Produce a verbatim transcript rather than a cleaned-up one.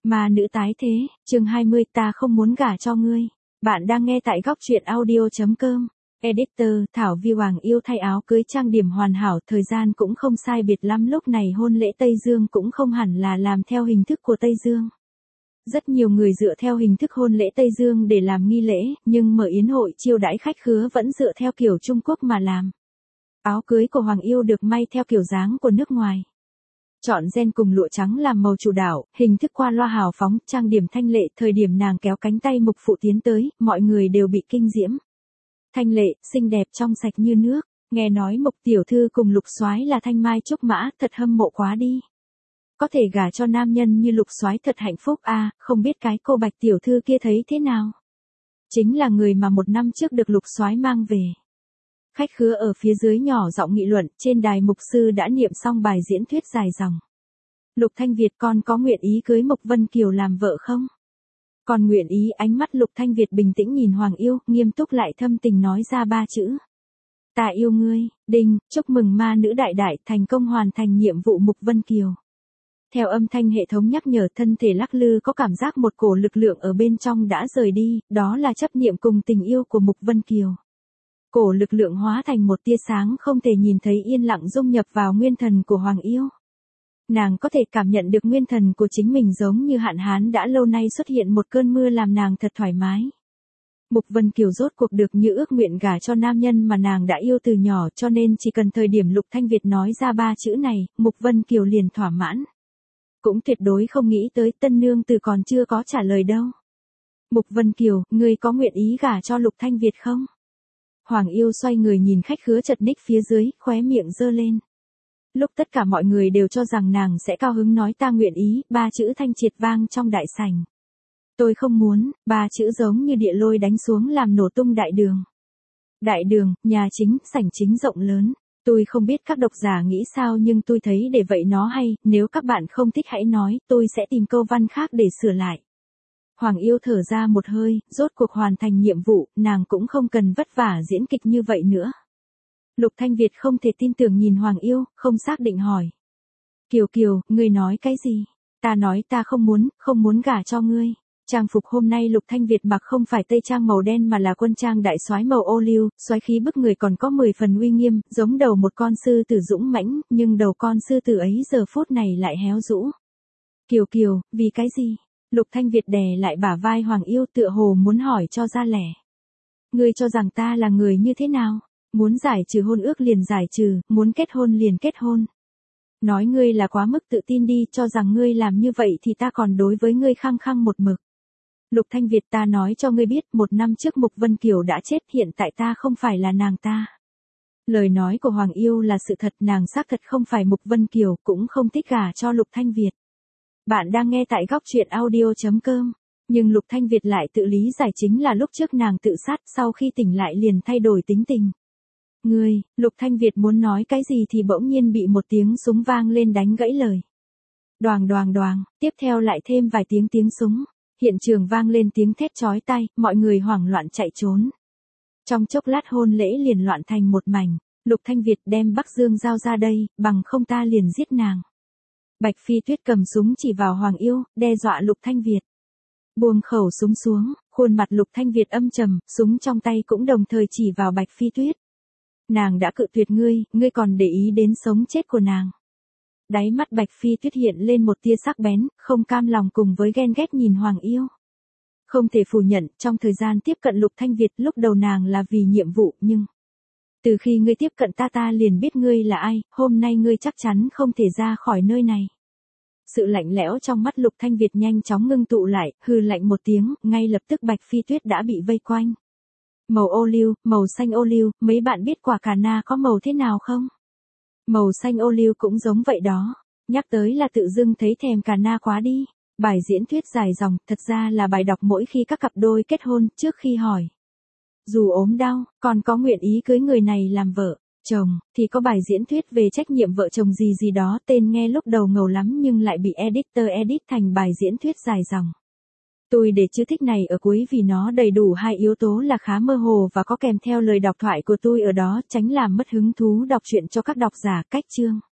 Ma nữ tái thế, chương hai mươi, ta không muốn gả cho ngươi. Bạn đang nghe tại góc truyện audio.com. Editor, Thảo Vi Hoàng yêu thay áo cưới trang điểm hoàn hảo, thời gian cũng không sai biệt lắm, lúc này hôn lễ Tây Dương cũng không hẳn là làm theo hình thức của Tây Dương. Rất nhiều người dựa theo hình thức hôn lễ Tây Dương để làm nghi lễ, nhưng mở yến hội chiêu đãi khách khứa vẫn dựa theo kiểu Trung Quốc mà làm. Áo cưới của Hoàng yêu được may theo kiểu dáng của nước ngoài. Chọn ren cùng lụa trắng làm màu chủ đạo, hình thức qua loa hào phóng, trang điểm thanh lệ, thời điểm nàng kéo cánh tay mục phụ tiến tới, mọi người đều bị kinh diễm. Thanh lệ, xinh đẹp trong sạch như nước, nghe nói mục tiểu thư cùng Lục Soái là thanh mai trúc mã, thật hâm mộ quá đi. Có thể gả cho nam nhân như Lục Soái thật hạnh phúc a, à, không biết cái cô Bạch tiểu thư kia thấy thế nào. Chính là người mà một năm trước được Lục Soái mang về. Khách khứa ở phía dưới nhỏ giọng nghị luận, trên đài mục sư đã niệm xong bài diễn thuyết dài dòng. Lục Thanh Việt, con có nguyện ý cưới Mục Vân Kiều làm vợ không? Con nguyện ý. Ánh mắt Lục Thanh Việt bình tĩnh nhìn Hoàng yêu, nghiêm túc lại thâm tình nói ra ba chữ. Ta yêu ngươi. Đinh, chúc mừng ma nữ đại đại thành công hoàn thành nhiệm vụ Mục Vân Kiều. Theo âm thanh hệ thống nhắc nhở, thân thể lắc lư có cảm giác một cổ lực lượng ở bên trong đã rời đi, đó là chấp niệm cùng tình yêu của Mục Vân Kiều. Cổ lực lượng hóa thành một tia sáng không thể nhìn thấy yên lặng dung nhập vào nguyên thần của Hoàng yêu. Nàng có thể cảm nhận được nguyên thần của chính mình giống như hạn hán đã lâu nay xuất hiện một cơn mưa làm nàng thật thoải mái. Mục Vân Kiều rốt cuộc được như ước nguyện gả cho nam nhân mà nàng đã yêu từ nhỏ, cho nên chỉ cần thời điểm Lục Thanh Việt nói ra ba chữ này, Mục Vân Kiều liền thỏa mãn. Cũng tuyệt đối không nghĩ tới tân nương từ còn chưa có trả lời đâu. Mục Vân Kiều, ngươi có nguyện ý gả cho Lục Thanh Việt không? Hoàng yêu xoay người nhìn khách khứa chật ních phía dưới, khóe miệng giơ lên. Lúc tất cả mọi người đều cho rằng nàng sẽ cao hứng nói ta nguyện ý, ba chữ thanh triệt vang trong đại sảnh. Tôi không muốn, ba chữ giống như địa lôi đánh xuống làm nổ tung đại đường. Đại đường, nhà chính, sảnh chính rộng lớn. Tôi không biết các độc giả nghĩ sao nhưng tôi thấy để vậy nó hay, nếu các bạn không thích hãy nói, tôi sẽ tìm câu văn khác để sửa lại. Hoàng yêu thở ra một hơi, rốt cuộc hoàn thành nhiệm vụ, nàng cũng không cần vất vả diễn kịch như vậy nữa. Lục Thanh Việt không thể tin tưởng nhìn Hoàng yêu, không xác định hỏi. Kiều Kiều, ngươi nói cái gì? Ta nói ta không muốn, không muốn gả cho ngươi. Trang phục hôm nay Lục Thanh Việt mặc không phải tây trang màu đen mà là quân trang đại soái màu ô liu, soái khí bức người còn có mười phần uy nghiêm, giống đầu một con sư tử dũng mãnh, nhưng đầu con sư tử ấy giờ phút này lại héo rũ. Kiều Kiều, vì cái gì? Lục Thanh Việt đè lại bả vai Hoàng yêu tựa hồ muốn hỏi cho ra lẻ. Ngươi cho rằng ta là người như thế nào? Muốn giải trừ hôn ước liền giải trừ, muốn kết hôn liền kết hôn. Nói ngươi là quá mức tự tin đi, cho rằng ngươi làm như vậy thì ta còn đối với ngươi khăng khăng một mực. Lục Thanh Việt, ta nói cho ngươi biết, một năm trước Mục Vân Kiều đã chết, hiện tại ta không phải là nàng ta. Lời nói của Hoàng yêu là sự thật, nàng xác thật không phải Mục Vân Kiều, cũng không thích gả cho Lục Thanh Việt. Bạn đang nghe tại góc truyện audio.com. Nhưng Lục Thanh Việt lại tự lý giải chính là lúc trước nàng tự sát, sau khi tỉnh lại liền thay đổi tính tình. Ngươi, Lục Thanh Việt muốn nói cái gì thì bỗng nhiên bị một tiếng súng vang lên đánh gãy lời. Đoàng đoàng đoàng, tiếp theo lại thêm vài tiếng tiếng súng. Hiện trường vang lên tiếng thét chói tai, mọi người hoảng loạn chạy trốn. Trong chốc lát hôn lễ liền loạn thành một mảnh. Lục Thanh Việt đem Bắc Dương giao ra đây, bằng không ta liền giết nàng. Bạch Phi Tuyết cầm súng chỉ vào Hoàng yêu, đe dọa Lục Thanh Việt. Buông khẩu súng xuống, khuôn mặt Lục Thanh Việt âm trầm, súng trong tay cũng đồng thời chỉ vào Bạch Phi Tuyết. Nàng đã cự tuyệt ngươi, ngươi còn để ý đến sống chết của nàng. Đáy mắt Bạch Phi Tuyết hiện lên một tia sắc bén, không cam lòng cùng với ghen ghét nhìn Hoàng yêu. Không thể phủ nhận, trong thời gian tiếp cận Lục Thanh Việt lúc đầu nàng là vì nhiệm vụ, nhưng từ khi ngươi tiếp cận ta ta liền biết ngươi là ai, hôm nay ngươi chắc chắn không thể ra khỏi nơi này. Sự lạnh lẽo trong mắt Lục Thanh Việt nhanh chóng ngưng tụ lại, hừ lạnh một tiếng, ngay lập tức Bạch Phi Tuyết đã bị vây quanh. Màu ô liu, màu xanh ô liu, mấy bạn biết quả cà na có màu thế nào không? Màu xanh ô liu cũng giống vậy đó. Nhắc tới là tự dưng thấy thèm cà na quá đi. Bài diễn thuyết dài dòng, thật ra là bài đọc mỗi khi các cặp đôi kết hôn, trước khi hỏi. Dù ốm đau, còn có nguyện ý cưới người này làm vợ, chồng, thì có bài diễn thuyết về trách nhiệm vợ chồng gì gì đó, tên nghe lúc đầu ngầu lắm nhưng lại bị editor edit thành bài diễn thuyết dài dòng. Tôi để chữ thích này ở cuối vì nó đầy đủ hai yếu tố là khá mơ hồ và có kèm theo lời đọc thoại của tôi ở đó, tránh làm mất hứng thú đọc truyện cho các độc giả. Cách chương